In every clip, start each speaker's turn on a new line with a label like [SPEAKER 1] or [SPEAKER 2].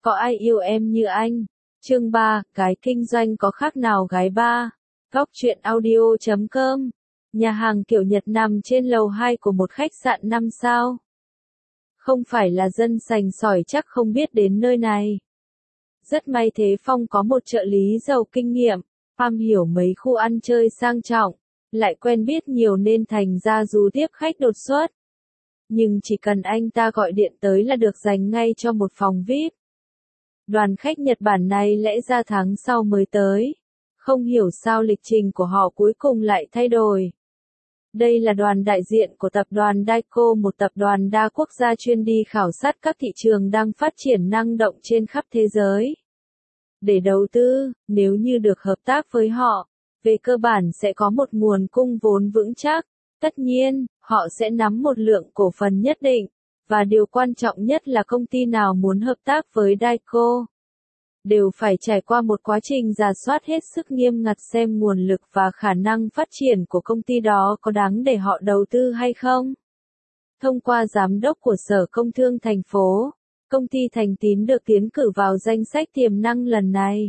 [SPEAKER 1] Có ai yêu em như anh? Chương 3, cái kinh doanh có khác nào gái ba? Góc truyện audio.com. Nhà hàng kiểu Nhật nằm trên lầu 2 của một khách sạn 5 sao. Không phải là dân sành sỏi chắc không biết đến nơi này. Rất may Thế Phong có một trợ lý giàu kinh nghiệm, am hiểu mấy khu ăn chơi sang trọng, lại quen biết nhiều nên thành ra dù tiếp khách đột xuất. Nhưng chỉ cần anh ta gọi điện tới là được dành ngay cho một phòng VIP. Đoàn khách Nhật Bản này lẽ ra tháng sau mới tới. Không hiểu sao lịch trình của họ cuối cùng lại thay đổi. Đây là đoàn đại diện của tập đoàn Daiko, một tập đoàn đa quốc gia chuyên đi khảo sát các thị trường đang phát triển năng động trên khắp thế giới. Để đầu tư, nếu như được hợp tác với họ, về cơ bản sẽ có một nguồn cung vốn vững chắc. Tất nhiên, họ sẽ nắm một lượng cổ phần nhất định, và điều quan trọng nhất là công ty nào muốn hợp tác với Daiko đều phải trải qua một quá trình rà soát hết sức nghiêm ngặt xem nguồn lực và khả năng phát triển của công ty đó có đáng để họ đầu tư hay không. Thông qua giám đốc của Sở Công Thương thành phố, công ty Thành Tín được tiến cử vào danh sách tiềm năng lần này.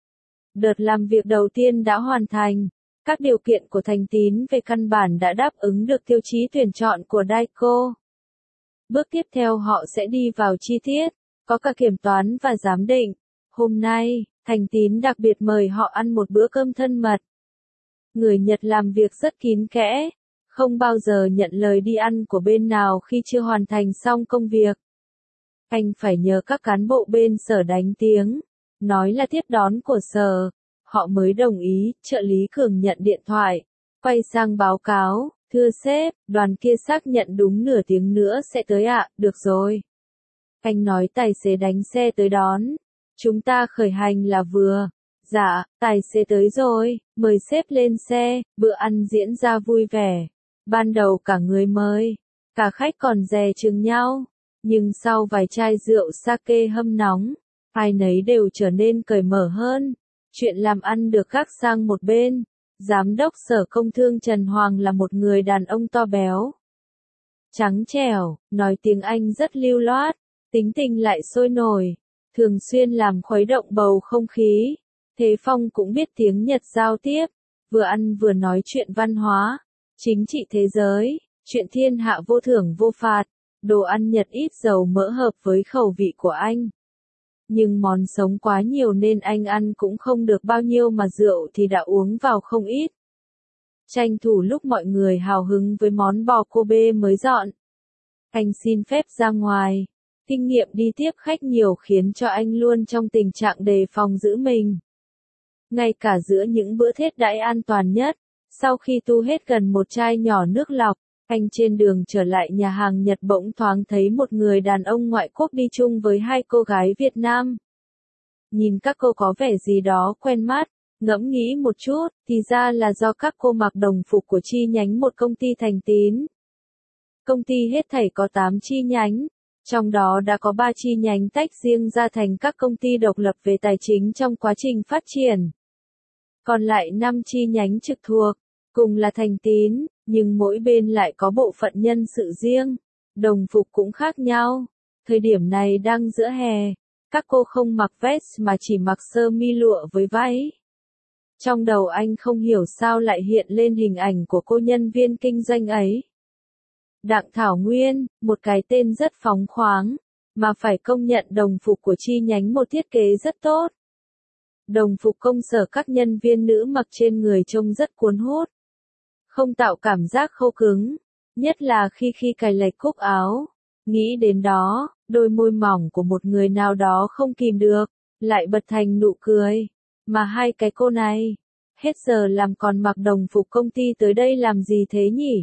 [SPEAKER 1] Đợt làm việc đầu tiên đã hoàn thành. Các điều kiện của Thành Tín về căn bản đã đáp ứng được tiêu chí tuyển chọn của Daiko. Bước tiếp theo họ sẽ đi vào chi tiết, có cả kiểm toán và giám định. Hôm nay, Thành Tín đặc biệt mời họ ăn một bữa cơm thân mật. Người Nhật làm việc rất kín kẽ, không bao giờ nhận lời đi ăn của bên nào khi chưa hoàn thành xong công việc. Anh phải nhờ các cán bộ bên sở đánh tiếng, nói là tiếp đón của sở. Họ mới đồng ý. Trợ lý Cường nhận điện thoại, quay sang báo cáo, thưa sếp, đoàn kia xác nhận đúng nửa tiếng nữa sẽ tới ạ. Được rồi. Anh nói tài xế đánh xe tới đón. Chúng ta khởi hành là vừa. Dạ, tài xế tới rồi, mời sếp lên xe. Bữa ăn diễn ra vui vẻ. Ban đầu cả người mời, cả khách còn dè chừng nhau. Nhưng sau vài chai rượu sake hâm nóng, ai nấy đều trở nên cởi mở hơn. Chuyện làm ăn được gác sang một bên. Giám đốc Sở Công Thương Trần Hoàng là một người đàn ông to béo, trắng trẻo, nói tiếng Anh rất lưu loát, tính tình lại sôi nổi, thường xuyên làm khuấy động bầu không khí. Thế Phong cũng biết tiếng Nhật giao tiếp, vừa ăn vừa nói chuyện văn hóa, chính trị thế giới, chuyện thiên hạ vô thưởng vô phạt, đồ ăn Nhật ít dầu mỡ hợp với khẩu vị của anh. Nhưng món sống quá nhiều nên anh ăn cũng không được bao nhiêu mà rượu thì đã uống vào không ít. Tranh thủ lúc mọi người hào hứng với món bò Kobe mới dọn, anh xin phép ra ngoài. Kinh nghiệm đi tiếp khách nhiều khiến cho anh luôn trong tình trạng đề phòng giữ mình. Ngay cả giữa những bữa thiết đãi an toàn nhất, sau khi tu hết gần một chai nhỏ nước lọc, anh trên đường trở lại nhà hàng Nhật bỗng thoáng thấy một người đàn ông ngoại quốc đi chung với hai cô gái Việt Nam. Nhìn các cô có vẻ gì đó quen mắt, ngẫm nghĩ một chút, thì ra là do các cô mặc đồng phục của chi nhánh một công ty Thành Tín. Công ty hết thảy có 8 chi nhánh, trong đó đã có 3 chi nhánh tách riêng ra thành các công ty độc lập về tài chính trong quá trình phát triển. Còn lại 5 chi nhánh trực thuộc, cùng là Thành Tín, nhưng mỗi bên lại có bộ phận nhân sự riêng, đồng phục cũng khác nhau. Thời điểm này đang giữa hè, các cô không mặc vest mà chỉ mặc sơ mi lụa với váy. Trong đầu anh không hiểu sao lại hiện lên hình ảnh của cô nhân viên kinh doanh ấy. Đặng Thảo Nguyên, một cái tên rất phóng khoáng, mà phải công nhận đồng phục của chi nhánh một thiết kế rất tốt. Đồng phục công sở các nhân viên nữ mặc trên người trông rất cuốn hút, không tạo cảm giác khô cứng, nhất là khi cài lệch cúc áo. Nghĩ đến đó, đôi môi mỏng của một người nào đó không kìm được, lại bật thành nụ cười. Mà hai cái cô này, hết giờ làm còn mặc đồng phục công ty tới đây làm gì thế nhỉ?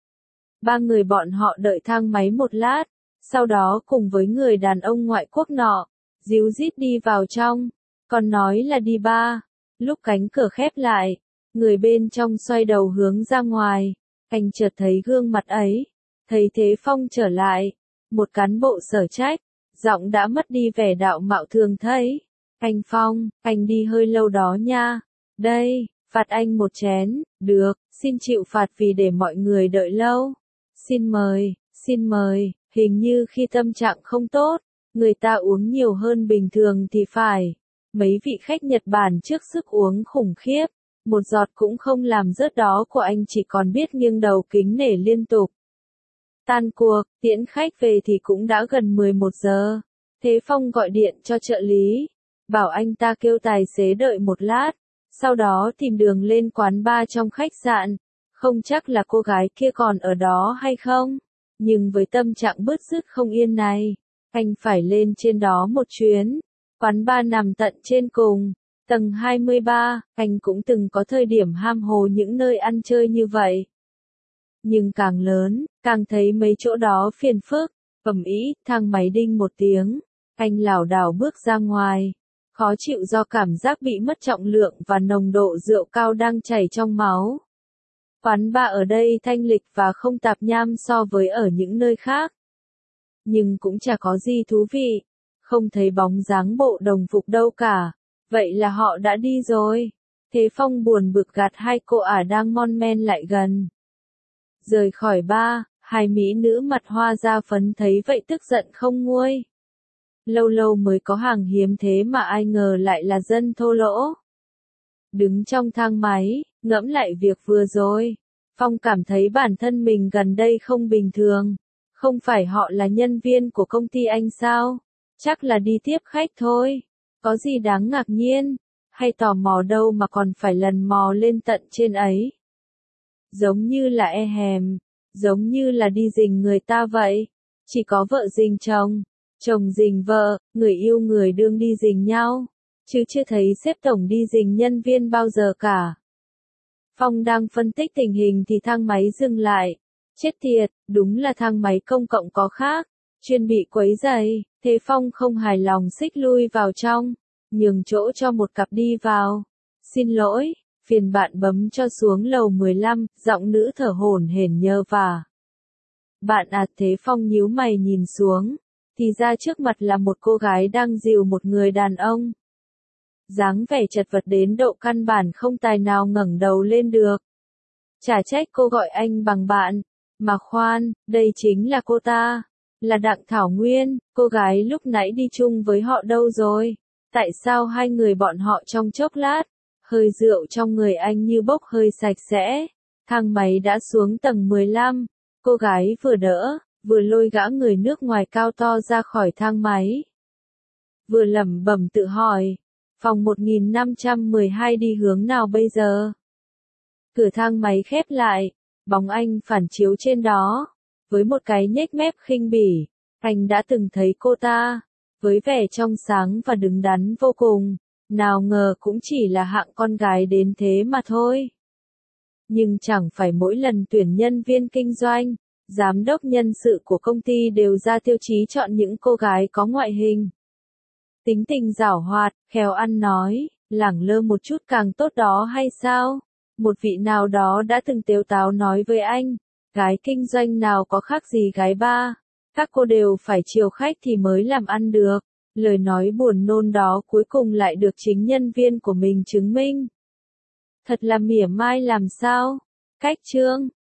[SPEAKER 1] Ba người bọn họ đợi thang máy một lát, sau đó cùng với người đàn ông ngoại quốc nọ, díu dít đi vào trong, còn nói là đi bar. Lúc cánh cửa khép lại, người bên trong xoay đầu hướng ra ngoài, anh chợt thấy gương mặt ấy, thấy Thế Phong trở lại, một cán bộ sở trách, giọng đã mất đi vẻ đạo mạo thường thấy. Anh Phong, anh đi hơi lâu đó nha. Đây, phạt anh một chén. Được, xin chịu phạt vì để mọi người đợi lâu. Xin mời, hình như khi tâm trạng không tốt, Người ta uống nhiều hơn bình thường thì phải. Mấy vị khách Nhật Bản trước sức uống khủng khiếp. Một giọt cũng không làm rớt đó của anh chỉ còn biết nghiêng đầu kính nể liên tục. Tan cuộc, tiễn khách về thì cũng đã gần 11 giờ. Thế Phong gọi điện cho trợ lý, bảo anh ta kêu tài xế đợi một lát, sau đó tìm đường lên quán bar trong khách sạn. Không chắc là cô gái kia còn ở đó hay không, nhưng với tâm trạng bứt rứt không yên này, anh phải lên trên đó một chuyến. Quán bar nằm tận trên cùng, tầng 23, anh cũng từng có thời điểm ham hồ những nơi ăn chơi như vậy. Nhưng càng lớn, càng thấy mấy chỗ đó phiền phức, ầm ĩ, thang máy đinh một tiếng, anh lảo đảo bước ra ngoài, khó chịu do cảm giác bị mất trọng lượng và nồng độ rượu cao đang chảy trong máu. Quán bar ở đây thanh lịch và không tạp nham so với ở những nơi khác. Nhưng cũng chả có gì thú vị, không thấy bóng dáng bộ đồng phục đâu cả, vậy là họ đã đi rồi. Thế Phong buồn bực gạt hai cô ả đang mon men lại gần. Rời khỏi bar, hai mỹ nữ mặt hoa da phấn thấy vậy tức giận không nguôi. Lâu lâu mới có hàng hiếm thế mà ai ngờ lại là dân thô lỗ. Đứng trong thang máy, ngẫm lại việc vừa rồi, Phong cảm thấy bản thân mình gần đây không bình thường. Không phải họ là nhân viên của công ty anh sao? Chắc là đi tiếp khách thôi. Có gì đáng ngạc nhiên, hay tò mò đâu mà còn phải lần mò lên tận trên ấy. Giống như là e hèm, giống như là đi rình người ta vậy. Chỉ có vợ rình chồng, chồng rình vợ, người yêu người đương đi rình nhau, chứ chưa thấy sếp tổng đi rình nhân viên bao giờ cả. Phong đang phân tích tình hình thì thang máy dừng lại. Chết tiệt, đúng là thang máy công cộng có khác, chuyên bị quấy rầy. Thế Phong không hài lòng xích lui vào trong, nhường chỗ cho một cặp đi vào. Xin lỗi, phiền bạn bấm cho xuống lầu 15, giọng nữ thở hổn hển nhờ vả. Bạn à, Thế Phong nhíu mày nhìn xuống, thì ra trước mặt là một cô gái đang dìu một người đàn ông. Dáng vẻ chật vật đến độ căn bản không tài nào ngẩng đầu lên được. Chả trách cô gọi anh bằng bạn, mà khoan, đây chính là cô ta, là Đặng Thảo Nguyên, cô gái lúc nãy đi chung với họ đâu rồi? Tại sao hai người bọn họ trong chốc lát, hơi rượu trong người anh như bốc hơi sạch sẽ? Thang máy đã xuống tầng 15, cô gái vừa đỡ, vừa lôi gã người nước ngoài cao to ra khỏi thang máy. Vừa lẩm bẩm tự hỏi, phòng 1512 đi hướng nào bây giờ? Cửa thang máy khép lại, bóng anh phản chiếu trên đó. Với một cái nhếch mép khinh bỉ, anh đã từng thấy cô ta, với vẻ trong sáng và đứng đắn vô cùng, nào ngờ cũng chỉ là hạng con gái đến thế mà thôi. Nhưng chẳng phải mỗi lần tuyển nhân viên kinh doanh, giám đốc nhân sự của công ty đều ra tiêu chí chọn những cô gái có ngoại hình, tính tình giảo hoạt, khéo ăn nói, lẳng lơ một chút càng tốt đó hay sao? Một vị nào đó đã từng tếu táo nói với anh, gái kinh doanh nào có khác gì gái bar, các cô đều phải chiều khách thì mới làm ăn được. Lời nói buồn nôn đó cuối cùng lại được chính nhân viên của mình chứng minh. Thật là mỉa mai làm sao? Cách chương